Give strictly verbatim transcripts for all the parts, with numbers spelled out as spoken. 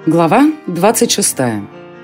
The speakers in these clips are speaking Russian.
Глава двадцать шестая.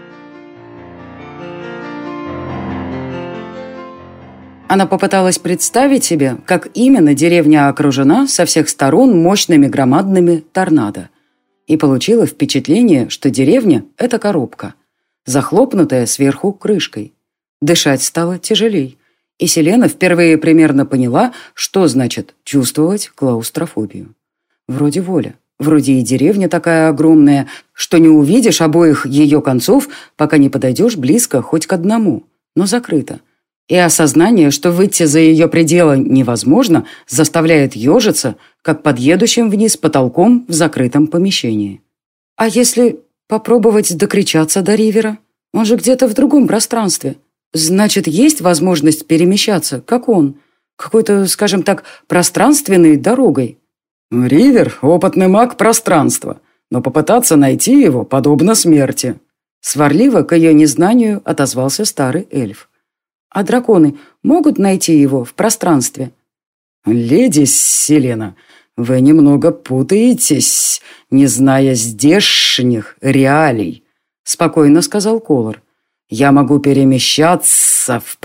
Она попыталась представить себе, как именно деревня окружена со всех сторон мощными громадными торнадо. И получила впечатление, что деревня – это коробка, захлопнутая сверху крышкой. Дышать стало тяжелей. И Селена впервые примерно поняла, что значит чувствовать клаустрофобию. Вроде воля. Вроде и деревня такая огромная, что не увидишь обоих ее концов, пока не подойдешь близко хоть к одному, но закрыто. И осознание, что выйти за ее пределы невозможно, заставляет ежиться, как под едущим вниз потолком в закрытом помещении. А если попробовать докричаться до Ривера? Он же где-то в другом пространстве. Значит, есть возможность перемещаться, как он, какой-то, скажем так, пространственной дорогой. Ривер – опытный маг пространства, но попытаться найти его подобно смерти. Сварливо к ее незнанию отозвался старый эльф. А драконы могут найти его в пространстве? Леди Селена, вы немного путаетесь, не зная здешних реалий, спокойно сказал Колор. Я могу перемещаться в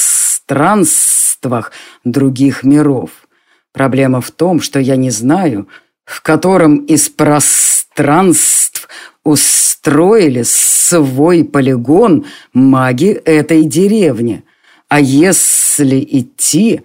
пространствах других миров. Проблема в том, что я не знаю, в котором из пространств устроили свой полигон маги этой деревни. А если идти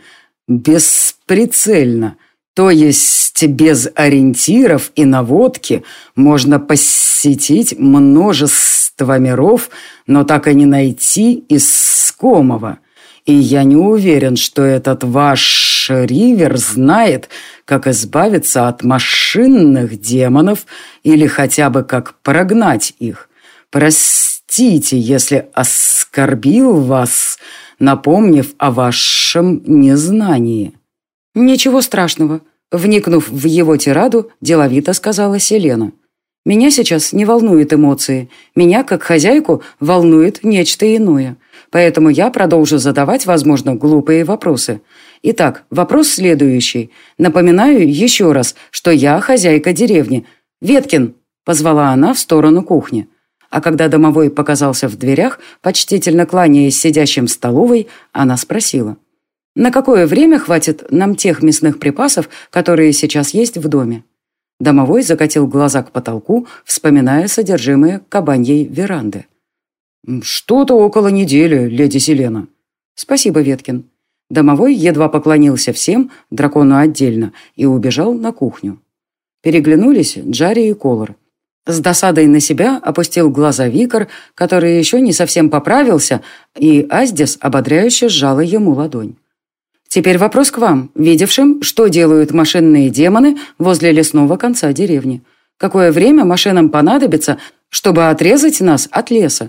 бесприцельно, то есть без ориентиров и наводки, можно посетить множество миров, но так и не найти искомого. И я не уверен, что этот ваш Ривер знает, как избавиться от машинных демонов или хотя бы как прогнать их. Простите, если оскорбил вас, напомнив о вашем незнании». «Ничего страшного», — вникнув в его тираду, деловито сказала Селена. «Меня сейчас не волнуют эмоции. Меня, как хозяйку, волнует нечто иное. Поэтому я продолжу задавать, возможно, глупые вопросы. Итак, вопрос следующий. Напоминаю еще раз, что я хозяйка деревни. Веткин!» — позвала она в сторону кухни. А когда домовой показался в дверях, почтительно кланяясь сидящим в столовой, она спросила: «На какое время хватит нам тех мясных припасов, которые сейчас есть в доме?» Домовой закатил глаза к потолку, вспоминая содержимое кабаньей веранды. «Что-то около недели, леди Селена». «Спасибо, Веткин». Домовой едва поклонился всем, дракону отдельно, и убежал на кухню. Переглянулись Джарри и Колор. С досадой на себя опустил глаза Викар, который еще не совсем поправился, и Аздис ободряюще сжала ему ладонь. «Теперь вопрос к вам, видевшим, что делают машинные демоны возле лесного конца деревни. Какое время машинам понадобится, чтобы отрезать нас от леса?»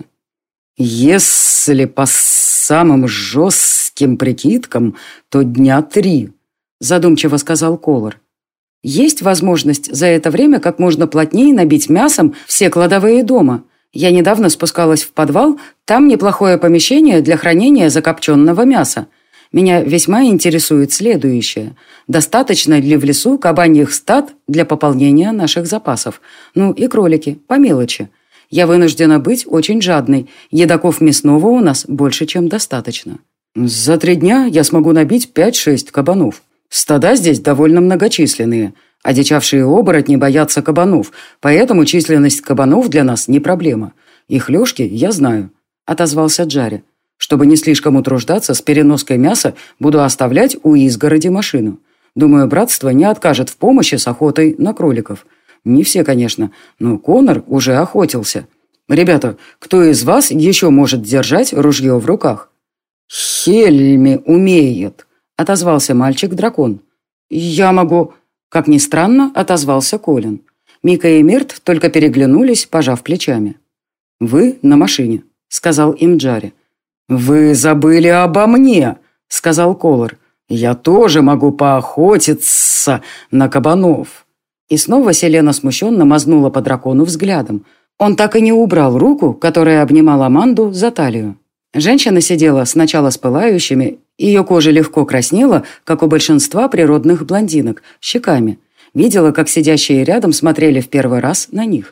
«Если по самым жестким прикидкам, то дня три», задумчиво сказал Колор. «Есть возможность за это время как можно плотнее набить мясом все кладовые дома. Я недавно спускалась в подвал, там неплохое помещение для хранения закопченного мяса. Меня весьма интересует следующее. Достаточно ли в лесу кабаньих стад для пополнения наших запасов? Ну и кролики, по мелочи. Я вынуждена быть очень жадной. Едоков мясного у нас больше, чем достаточно». «За три дня я смогу набить пять-шесть кабанов. Стада здесь довольно многочисленные. Одичавшие оборотни боятся кабанов, поэтому численность кабанов для нас не проблема. Их лёжки я знаю», — отозвался Джарри. «Чтобы не слишком утруждаться с переноской мяса, буду оставлять у изгороди машину. Думаю, братство не откажет в помощи с охотой на кроликов. Не все, конечно, но Конор уже охотился. Ребята, кто из вас еще может держать ружье в руках?» «Хельми умеет», — отозвался мальчик-дракон. «Я могу...» — как ни странно, отозвался Колин. Мика и Мирт только переглянулись, пожав плечами. «Вы на машине», — сказал им Джарри. «Вы забыли обо мне», — сказал Колор. «Я тоже могу поохотиться на кабанов». И снова Селена смущенно мазнула по дракону взглядом. Он так и не убрал руку, которая обнимала Аманду за талию. Женщина сидела сначала с пылающими, ее кожа легко краснела, как у большинства природных блондинок, щеками. Видела, как сидящие рядом смотрели в первый раз на них.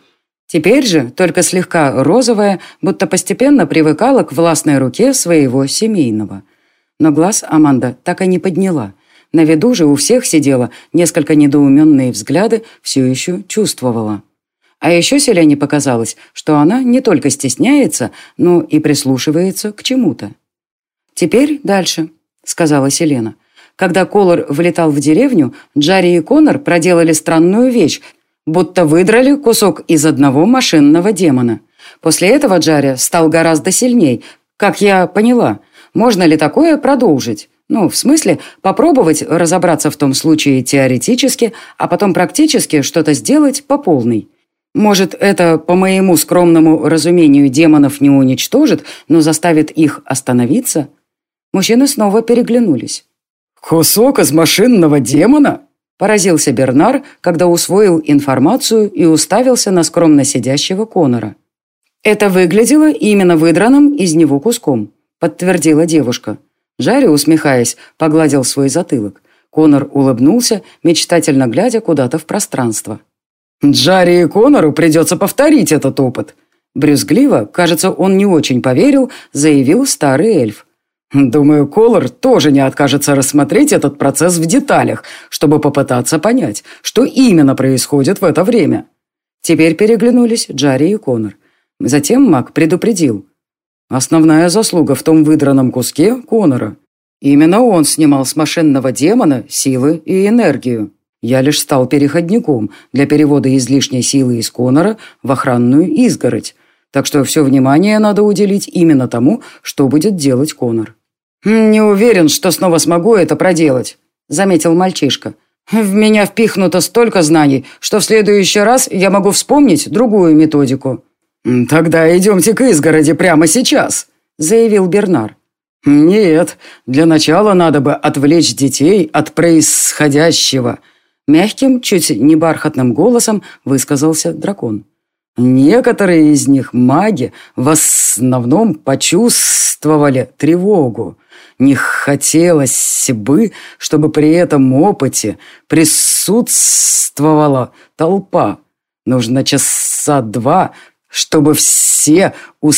Теперь же только слегка розовая, будто постепенно привыкала к властной руке своего семейного. Но глаз Аманда так и не подняла. На виду же у всех сидела, несколько недоуменные взгляды все еще чувствовала. А еще Селене показалось, что она не только стесняется, но и прислушивается к чему-то. «Теперь дальше», — сказала Селена. Когда Колор влетал в деревню, Джарри и Конор проделали странную вещь, будто выдрали кусок из одного машинного демона. После этого Джарри стал гораздо сильней, как я поняла. Можно ли такое продолжить? Ну, в смысле, попробовать разобраться в том случае теоретически, а потом практически что-то сделать по полной. Может, это, по моему скромному разумению, демонов не уничтожит, но заставит их остановиться? Мужчины снова переглянулись. «Кусок из машинного демона?» – поразился Бернар, когда усвоил информацию и уставился на скромно сидящего Конора. «Это выглядело именно выдранным из него куском», – подтвердила девушка. Джарри, усмехаясь, погладил свой затылок. Конор улыбнулся, мечтательно глядя куда-то в пространство. «Джарри и Конору придется повторить этот опыт». Брюзгливо, кажется, он не очень поверил, заявил старый эльф. «Думаю, Колор тоже не откажется рассмотреть этот процесс в деталях, чтобы попытаться понять, что именно происходит в это время». Теперь переглянулись Джарри и Конор. Затем маг предупредил. «Основная заслуга в том выдранном куске Конора. Именно он снимал с машинного демона силы и энергию. Я лишь стал переходником для перевода излишней силы из Конора в охранную изгородь. Так что все внимание надо уделить именно тому, что будет делать Конор». «Не уверен, что снова смогу это проделать», — заметил мальчишка. «В меня впихнуто столько знаний, что в следующий раз я могу вспомнить другую методику». «Тогда идемте к изгороди прямо сейчас», — заявил Бернар. «Нет, для начала надо бы отвлечь детей от происходящего», — мягким, чуть не бархатным голосом высказался дракон. «Некоторые из них маги в основном почувствовали тревогу. Не хотелось бы, чтобы при этом опыте присутствовала толпа. Нужно часа два, чтобы все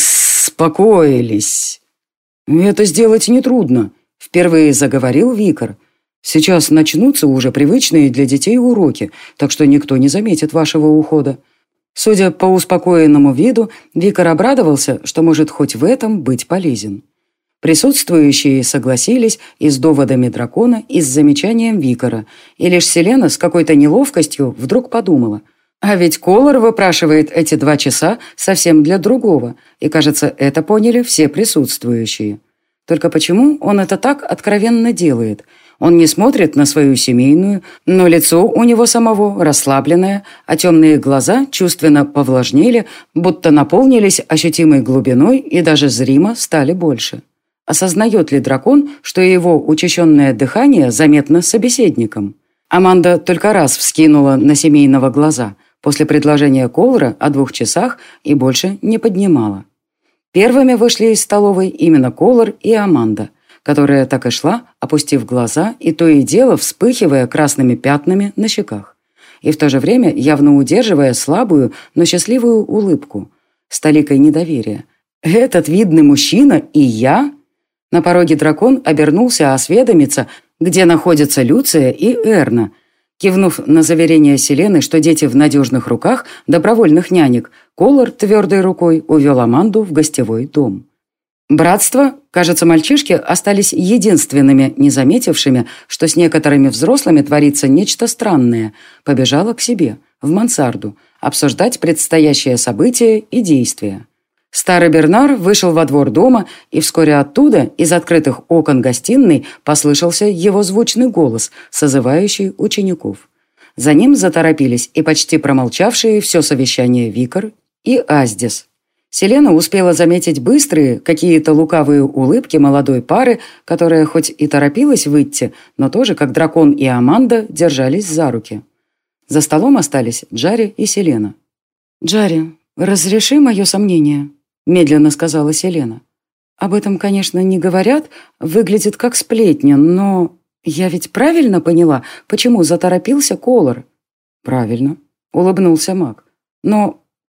успокоились». «Это сделать нетрудно», — впервые заговорил Викар. «Сейчас начнутся уже привычные для детей уроки, так что никто не заметит вашего ухода». Судя по успокоенному виду, Викар обрадовался, что может хоть в этом быть полезен. Присутствующие согласились и с доводами дракона, и с замечанием Викара, и лишь Селена с какой-то неловкостью вдруг подумала. А ведь Колор выпрашивает эти два часа совсем для другого, и, кажется, это поняли все присутствующие. Только почему он это так откровенно делает? Он не смотрит на свою семейную, но лицо у него самого расслабленное, а темные глаза чувственно повлажнели, будто наполнились ощутимой глубиной и даже зримо стали больше. Осознает ли дракон, что его учащенное дыхание заметно собеседником? Аманда только раз вскинула на семейного глаза после предложения Колора о двух часах и больше не поднимала. Первыми вышли из столовой именно Колор и Аманда, которая так и шла, опустив глаза и то и дело вспыхивая красными пятнами на щеках, и в то же время явно удерживая слабую, но счастливую улыбку, с толикой недоверия. «Этот видный мужчина и я?» На пороге дракон обернулся осведомиться, где находятся Люция и Эрна. Кивнув на заверение Селены, что дети в надежных руках добровольных нянек, Колор твердой рукой увел Аманду в гостевой дом. Братство, кажется, мальчишки остались единственными, не заметившими, что с некоторыми взрослыми творится нечто странное, побежало к себе, в мансарду, обсуждать предстоящее событие и действия. Старый Бернар вышел во двор дома, и вскоре оттуда, из открытых окон гостиной, послышался его звучный голос, созывающий учеников. За ним заторопились и почти промолчавшие все совещание Викар и Аздис. Селена успела заметить быстрые, какие-то лукавые улыбки молодой пары, которая хоть и торопилась выйти, но тоже, как дракон и Аманда, держались за руки. За столом остались Джарри и Селена. «Джарри, разреши мое сомнение», — медленно сказала Селена. «Об этом, конечно, не говорят, выглядит как сплетня, но я ведь правильно поняла, почему заторопился Колор?» «Правильно», — улыбнулся маг. «Но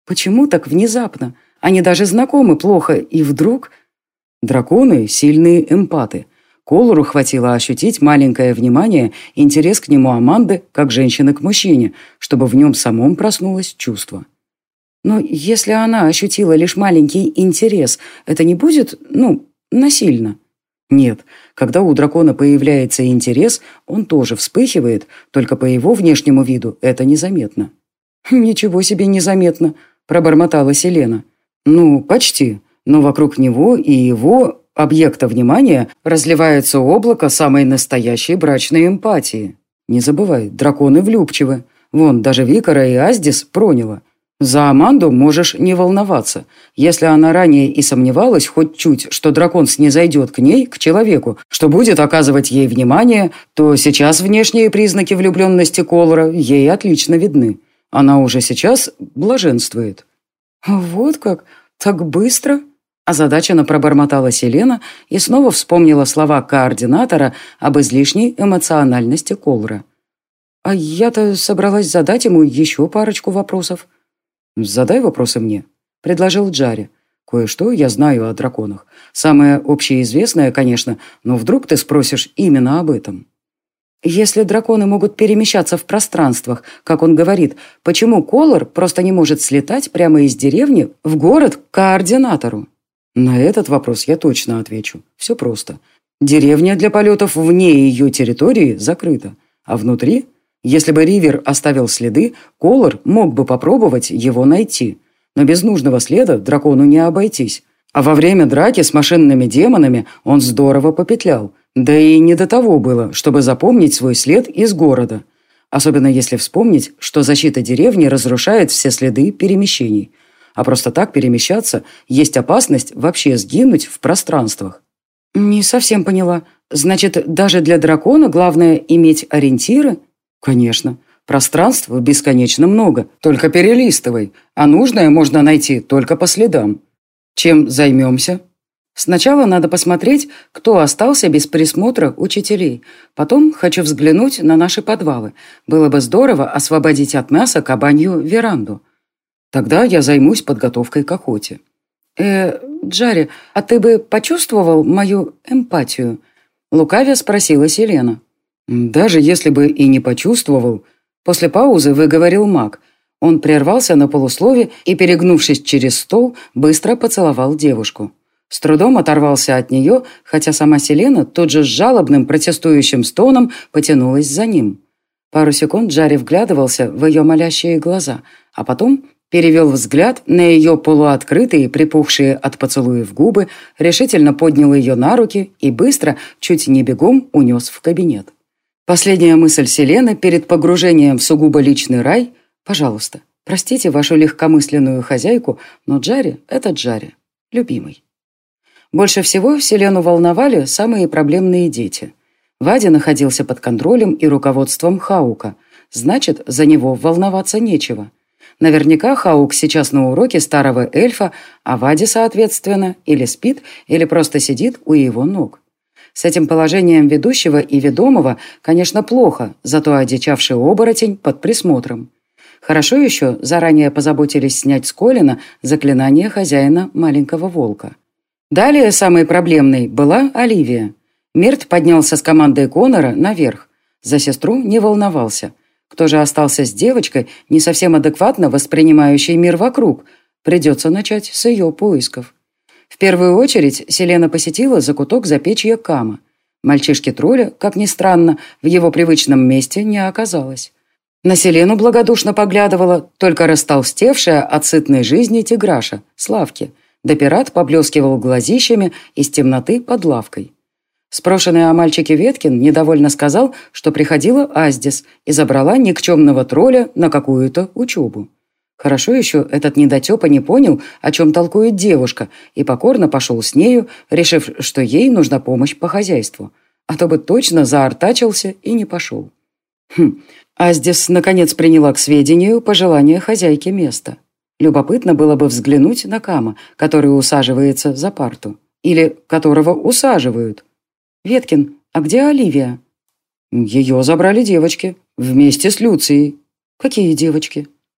Почему так внезапно? Они даже знакомы плохо, и вдруг... Драконы — сильные эмпаты. Колору хватило ощутить маленькое внимание и интерес к нему Аманды, как женщины к мужчине, чтобы в нем самом проснулось чувство. Но если она ощутила лишь маленький интерес, это не будет, ну, насильно? Нет, когда у дракона появляется интерес, он тоже вспыхивает, только по его внешнему виду это незаметно. «Ничего себе незаметно», — пробормотала Селена. «Ну, почти. Но вокруг него и его объекта внимания разливается облако самой настоящей брачной эмпатии. Не забывай, драконы влюбчивы. Вон, даже Викара и Аздис проняло. За Аманду можешь не волноваться. Если она ранее и сомневалась хоть чуть, что дракон снизойдет к ней, к человеку, что будет оказывать ей внимание, то сейчас внешние признаки влюбленности Колора ей отлично видны. Она уже сейчас блаженствует». «Вот как? Так быстро?» Озадаченно пробормотала Селена и снова вспомнила слова координатора об излишней эмоциональности Колора. «А я-то собралась задать ему еще парочку вопросов». «Задай вопросы мне», — предложил Джари. «Кое-что я знаю о драконах. Самое общеизвестное, конечно, но вдруг ты спросишь именно об этом». «Если драконы могут перемещаться в пространствах, как он говорит, почему Колор просто не может слетать прямо из деревни в город к координатору?» На этот вопрос я точно отвечу. Все просто. Деревня для полетов вне ее территории закрыта. А внутри, если бы Ривер оставил следы, Колор мог бы попробовать его найти. Но без нужного следа дракону не обойтись. А во время драки с машинными демонами он здорово попетлял. Да и не до того было, чтобы запомнить свой след из города. Особенно если вспомнить, что защита деревни разрушает все следы перемещений. А просто так перемещаться есть опасность вообще сгинуть в пространствах. «Не совсем поняла. Значит, даже для дракона главное иметь ориентиры?» «Конечно. Пространств бесконечно много. Только перелистывай. А нужное можно найти только по следам. Чем займемся?» «Сначала надо посмотреть, кто остался без присмотра учителей. Потом хочу взглянуть на наши подвалы. Было бы здорово освободить от мяса кабанью веранду». «Тогда я займусь подготовкой к охоте». «Э, Джари, а ты бы почувствовал мою эмпатию?» Лукавя спросила Селена. «Даже если бы и не почувствовал...» После паузы выговорил маг. Он прервался на полуслове и, перегнувшись через стол, быстро поцеловал девушку. С трудом оторвался от нее, хотя сама Селена тут же с жалобным протестующим стоном потянулась за ним. Пару секунд Джари вглядывался в ее молящие глаза, а потом перевел взгляд на ее полуоткрытые, припухшие от поцелуев губы, решительно поднял ее на руки и быстро, чуть не бегом, унес в кабинет. Последняя мысль Селены перед погружением в сугубо личный рай: «Пожалуйста, простите вашу легкомысленную хозяйку, но Джари — это Джари, любимый». Больше всего Селену волновали самые проблемные дети. Вадя находился под контролем и руководством Хаука, значит, за него волноваться нечего. Наверняка Хаук сейчас на уроке старого эльфа, а Вадя, соответственно, или спит, или просто сидит у его ног. С этим положением ведущего и ведомого, конечно, плохо, зато одичавший оборотень под присмотром. Хорошо еще заранее позаботились снять с Колина заклинание хозяина маленького волка. Далее самой проблемной была Оливия. Мирт поднялся с командой Конора наверх. За сестру не волновался. Кто же остался с девочкой, не совсем адекватно воспринимающей мир вокруг? Придется начать с ее поисков. В первую очередь Селена посетила закуток запечья Кама. Мальчишки-тролля, как ни странно, в его привычном месте не оказалось. На Селену благодушно поглядывала только растолстевшая от сытной жизни тиграша, Славки, да пират поблескивал глазищами из темноты под лавкой. Спрошенный о мальчике Веткин недовольно сказал, что приходила Аздис и забрала никчемного тролля на какую-то учебу. Хорошо еще этот недотепа не понял, о чем толкует девушка, и покорно пошел с нею, решив, что ей нужна помощь по хозяйству. А то бы точно заортачился и не пошел. Хм, Аздис наконец приняла к сведению пожелание хозяйки места. Любопытно было бы взглянуть на Кама, который усаживается за парту. Или которого усаживают. «Веткин, а где Оливия?» «Ее забрали девочки. Вместе с Люцией». «Какие девочки?»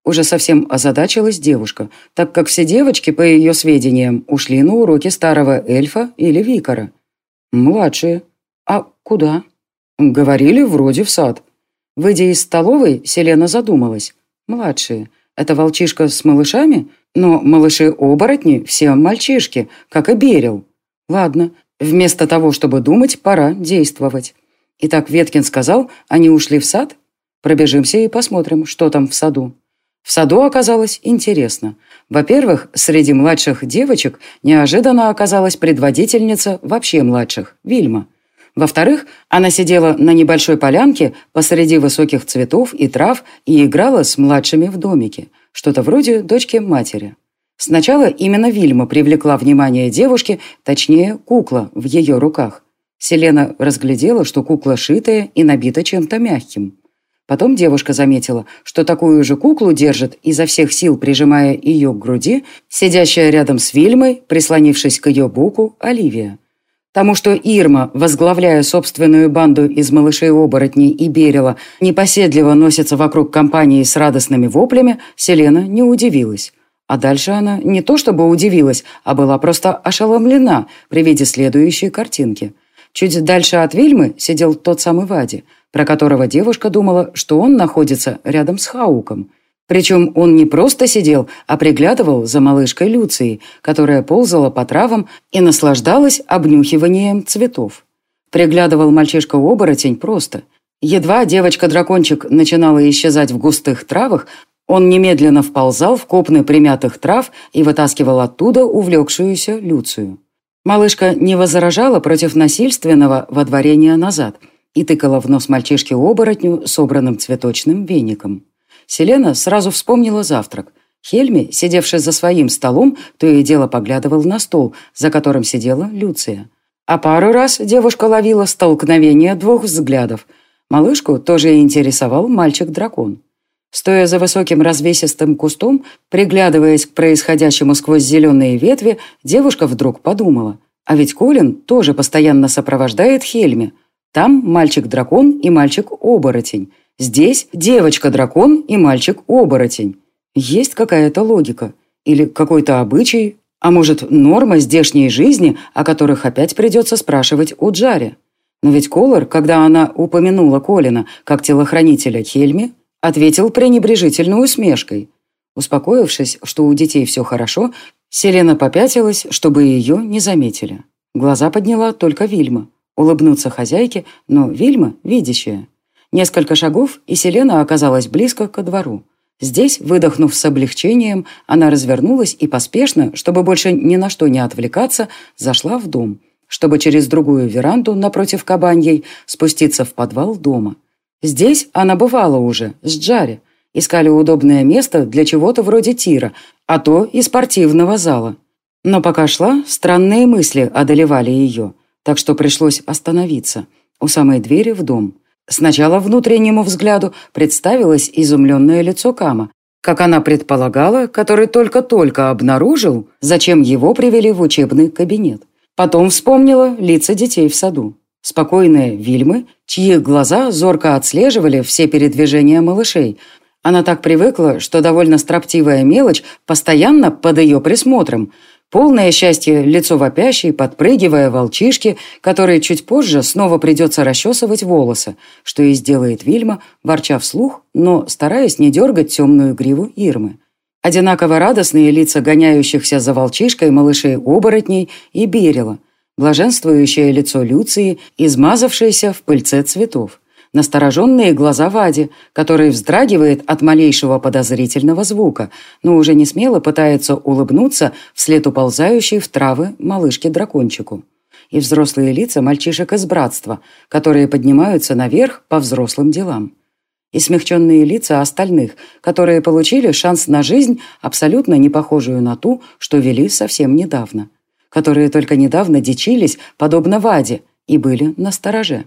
Уже совсем озадачилась девушка, так как все девочки, по ее сведениям, ушли на уроки старого эльфа или викара. Младшие. А куда? Говорили, вроде в сад. Выйдя из столовой, Селена задумалась. Младшие. Это волчишка с малышами? Но малыши-оборотни все мальчишки, как и Берил. Ладно, вместо того, чтобы думать, пора действовать. Итак, Веткин сказал, они ушли в сад? Пробежимся и посмотрим, что там в саду. В саду оказалось интересно. Во-первых, среди младших девочек неожиданно оказалась предводительница вообще младших, Вильма. Во-вторых, она сидела на небольшой полянке посреди высоких цветов и трав и играла с младшими в домике, что-то вроде дочки матери. Сначала именно Вильма привлекла внимание девушки, точнее, кукла в ее руках. Селена разглядела, что кукла шитая и набита чем-то мягким. Потом девушка заметила, что такую же куклу держит, изо всех сил прижимая ее к груди, сидящая рядом с Вильмой, прислонившись к ее боку, Оливия. Тому, что Ирма, возглавляя собственную банду из малышей-оборотней и Берила, непоседливо носится вокруг компании с радостными воплями, Селена не удивилась. А дальше она не то чтобы удивилась, а была просто ошеломлена при виде следующей картинки. Чуть дальше от Вильмы сидел тот самый Вади, про которого девушка думала, что он находится рядом с Хауком. Причем он не просто сидел, а приглядывал за малышкой Люцией, которая ползала по травам и наслаждалась обнюхиванием цветов. Приглядывал мальчишка-оборотень просто. Едва девочка-дракончик начинала исчезать в густых травах, он немедленно вползал в копны примятых трав и вытаскивал оттуда увлекшуюся Люцию. Малышка не возражала против насильственного водворения назад и тыкала в нос мальчишке-оборотню собранным цветочным веником. Селена сразу вспомнила завтрак. Хельми, сидевший за своим столом, то и дело поглядывал на стол, за которым сидела Люция. А пару раз девушка ловила столкновение двух взглядов. Малышку тоже интересовал мальчик-дракон. Стоя за высоким развесистым кустом, приглядываясь к происходящему сквозь зеленые ветви, девушка вдруг подумала, а ведь Колин тоже постоянно сопровождает Хельми. Там мальчик-дракон и мальчик-оборотень. Здесь девочка-дракон и мальчик-оборотень. Есть какая-то логика. Или какой-то обычай, а может, норма здешней жизни, о которых опять придется спрашивать у Джари. Но ведь Колор, когда она упомянула Колина как телохранителя Хельми, ответил пренебрежительной усмешкой. Успокоившись, что у детей все хорошо, Селена попятилась, чтобы ее не заметили. Глаза подняла только Вильма. Улыбнуться хозяйке, но Вильма видящая. Несколько шагов, и Селена оказалась близко ко двору. Здесь, выдохнув с облегчением, она развернулась и поспешно, чтобы больше ни на что не отвлекаться, зашла в дом, чтобы через другую веранду напротив кабаньей спуститься в подвал дома. Здесь она бывала уже, с Джари. Искали удобное место для чего-то вроде тира, а то и спортивного зала. Но пока шла, странные мысли одолевали ее, так что пришлось остановиться у самой двери в дом. Сначала внутреннему взгляду представилось изумленное лицо Кама, как она предполагала, который только-только обнаружил, зачем его привели в учебный кабинет. Потом вспомнила лица детей в саду. Спокойные Вильмы, чьи глаза зорко отслеживали все передвижения малышей. Она так привыкла, что довольно строптивая мелочь постоянно под ее присмотром. Полное счастье лицо вопящей, подпрыгивая волчишки, которые чуть позже снова придется расчесывать волосы, что и сделает Вильма, ворча вслух, но стараясь не дергать темную гриву Ирмы. Одинаково радостные лица гоняющихся за волчишкой малышей-оборотней и Берила. Блаженствующее лицо Люции, измазавшееся в пыльце цветов. Настороженные глаза Вади, который вздрагивает от малейшего подозрительного звука, но уже не смело пытается улыбнуться вслед уползающей в травы малышке-дракончику. И взрослые лица мальчишек из братства, которые поднимаются наверх по взрослым делам. И смягченные лица остальных, которые получили шанс на жизнь, абсолютно не похожую на ту, что вели совсем недавно. Которые только недавно дичились, подобно Ваде, и были настороже.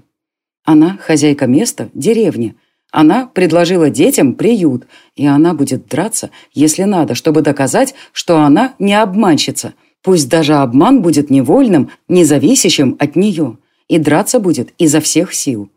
Она хозяйка места, деревни. Она предложила детям приют, и она будет драться, если надо, чтобы доказать, что она не обманщица. Пусть даже обман будет невольным, независящим от нее. И драться будет изо всех сил.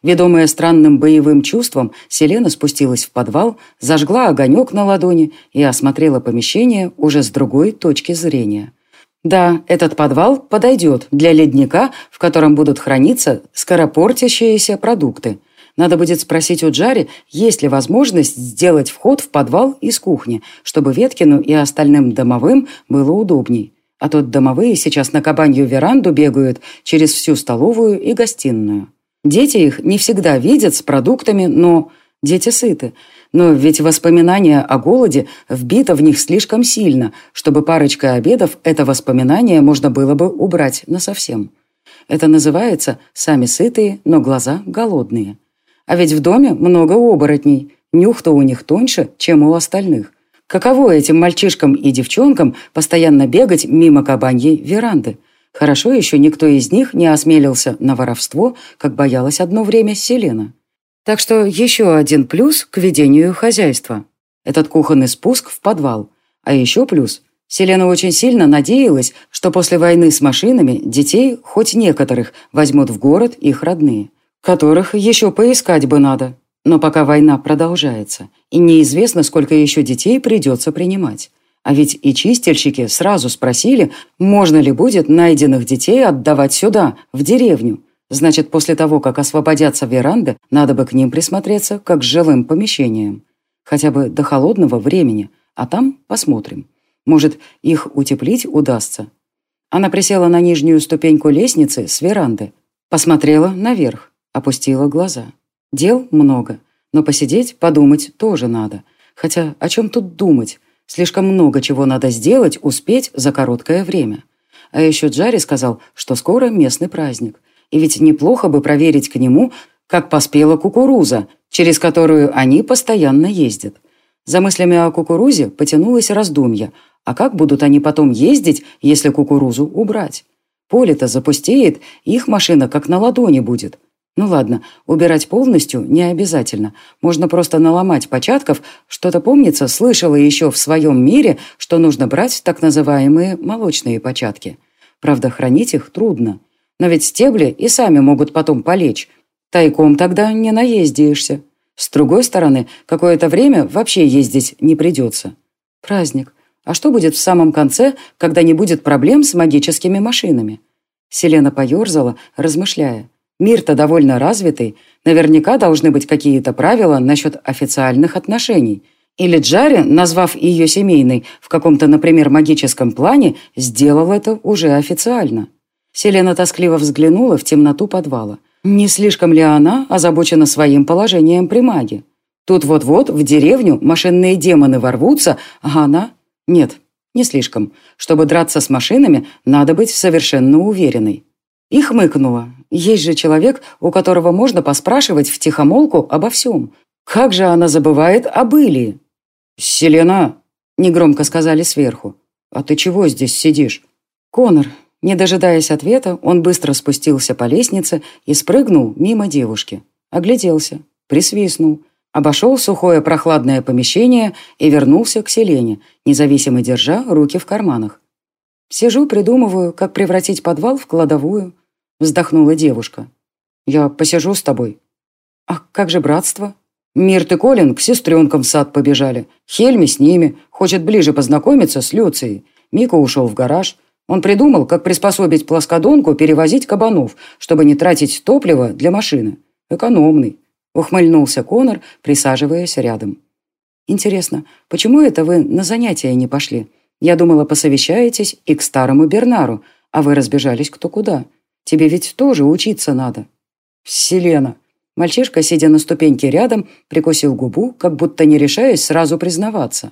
Ведомая странным боевым чувством, Селена спустилась в подвал, зажгла огонек на ладони и осмотрела помещение уже с другой точки зрения. Да, этот подвал подойдет для ледника, в котором будут храниться скоропортящиеся продукты. Надо будет спросить у Джари, есть ли возможность сделать вход в подвал из кухни, чтобы Веткину и остальным домовым было удобней. А то домовые сейчас на кабанью веранду бегают через всю столовую и гостиную. Дети их не всегда видят с продуктами, но... Дети сыты. Но ведь воспоминание о голоде вбито в них слишком сильно, чтобы парочкой обедов это воспоминание можно было бы убрать насовсем. Это называется «сами сытые, но глаза голодные». А ведь в доме много оборотней. Нюх-то у них тоньше, чем у остальных. Каково этим мальчишкам и девчонкам постоянно бегать мимо кабаньей веранды? Хорошо еще никто из них не осмелился на воровство, как боялась одно время Селена. Так что еще один плюс к ведению хозяйства. Этот кухонный спуск в подвал. А еще плюс. Селена очень сильно надеялась, что после войны с машинами детей, хоть некоторых, возьмут в город их родные, которых еще поискать бы надо. Но пока война продолжается, и неизвестно, сколько еще детей придется принимать. А ведь и чистильщики сразу спросили, можно ли будет найденных детей отдавать сюда, в деревню. Значит, после того, как освободятся веранды, надо бы к ним присмотреться, как к жилым помещениям. Хотя бы до холодного времени, а там посмотрим. Может, их утеплить удастся. Она присела на нижнюю ступеньку лестницы с веранды, посмотрела наверх, опустила глаза. Дел много, но посидеть, подумать тоже надо. Хотя о чем тут думать? Слишком много чего надо сделать, успеть за короткое время. А еще Джари сказал, что скоро местный праздник. И ведь неплохо бы проверить к нему, как поспела кукуруза, через которую они постоянно ездят. За мыслями о кукурузе потянулось раздумье. А как будут они потом ездить, если кукурузу убрать? Поле-то запустеет, их машина как на ладони будет. Ну ладно, убирать полностью не обязательно. Можно просто наломать початков. Что-то, помнится, слышала еще в своем мире, что нужно брать так называемые молочные початки. Правда, хранить их трудно. Но ведь стебли и сами могут потом полечь. Тайком тогда не наездишься. С другой стороны, какое-то время вообще ездить не придется. Праздник. А что будет в самом конце, когда не будет проблем с магическими машинами? Селена поерзала, размышляя. Мир-то довольно развитый. Наверняка должны быть какие-то правила насчет официальных отношений. Или Джари, назвав ее семейной в каком-то, например, магическом плане, сделал это уже официально. Селена тоскливо взглянула в темноту подвала. Не слишком ли она озабочена своим положением при маге? Тут вот-вот в деревню машинные демоны ворвутся, а она... Нет, не слишком. Чтобы драться с машинами, надо быть совершенно уверенной. И хмыкнула. Есть же человек, у которого можно поспрашивать втихомолку обо всем. Как же она забывает об Илии? «Селена!» – негромко сказали сверху. «А ты чего здесь сидишь?» «Конор». Не дожидаясь ответа, он быстро спустился по лестнице и спрыгнул мимо девушки. Огляделся, присвистнул, обошел сухое прохладное помещение и вернулся к Селене, независимо держа руки в карманах. «Сижу, придумываю, как превратить подвал в кладовую», — вздохнула девушка. «Я посижу с тобой». «А как же братство?» «Мирт и Колин к сестренкам в сад побежали. Хельми с ними, хочет ближе познакомиться с Люцией. Мика ушел в гараж. Он придумал, как приспособить плоскодонку перевозить кабанов, чтобы не тратить топливо для машины. Экономный», — ухмыльнулся Конор, присаживаясь рядом. «Интересно, почему это вы на занятия не пошли? Я думала, посовещаетесь и к старому Бернару, а вы разбежались кто куда. Тебе ведь тоже учиться надо». «Селена». Мальчишка, сидя на ступеньке рядом, прикусил губу, как будто не решаясь сразу признаваться.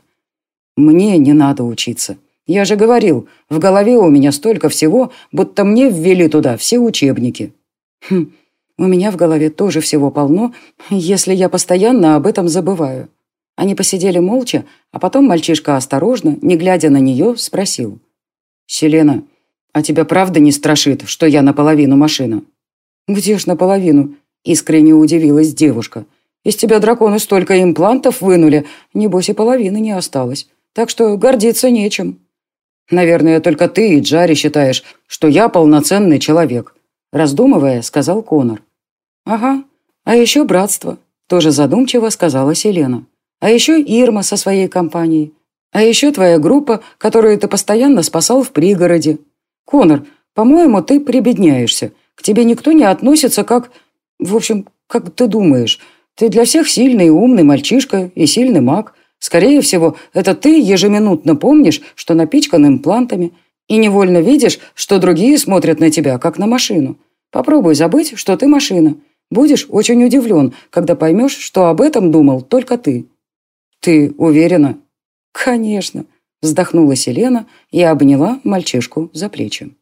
«Мне не надо учиться. Я же говорил, в голове у меня столько всего, будто мне ввели туда все учебники». «Хм, у меня в голове тоже всего полно, если я постоянно об этом забываю». Они посидели молча, а потом мальчишка осторожно, не глядя на нее, спросил. «Селена, а тебя правда не страшит, что я наполовину машина?» «Где ж наполовину?» — искренне удивилась девушка. «Из тебя драконы столько имплантов вынули, небось и половины не осталось. Так что гордиться нечем». «Наверное, только ты и Джари считаешь, что я полноценный человек», — раздумывая, сказал Конор. «Ага, А еще братство, тоже задумчиво сказала Селена. А еще Ирма со своей компанией. А еще твоя группа, которую ты постоянно спасал в пригороде. Конор, по-моему, ты прибедняешься. К тебе никто не относится как... В общем, как ты думаешь. Ты для всех сильный и умный мальчишка и сильный маг. Скорее всего, это ты ежеминутно помнишь, что напичкан имплантами, и невольно видишь, что другие смотрят на тебя, как на машину. Попробуй забыть, что ты машина. Будешь очень удивлен, когда поймешь, что об этом думал только ты. Ты уверена? Конечно, вздохнула Селена и обняла мальчишку за плечи.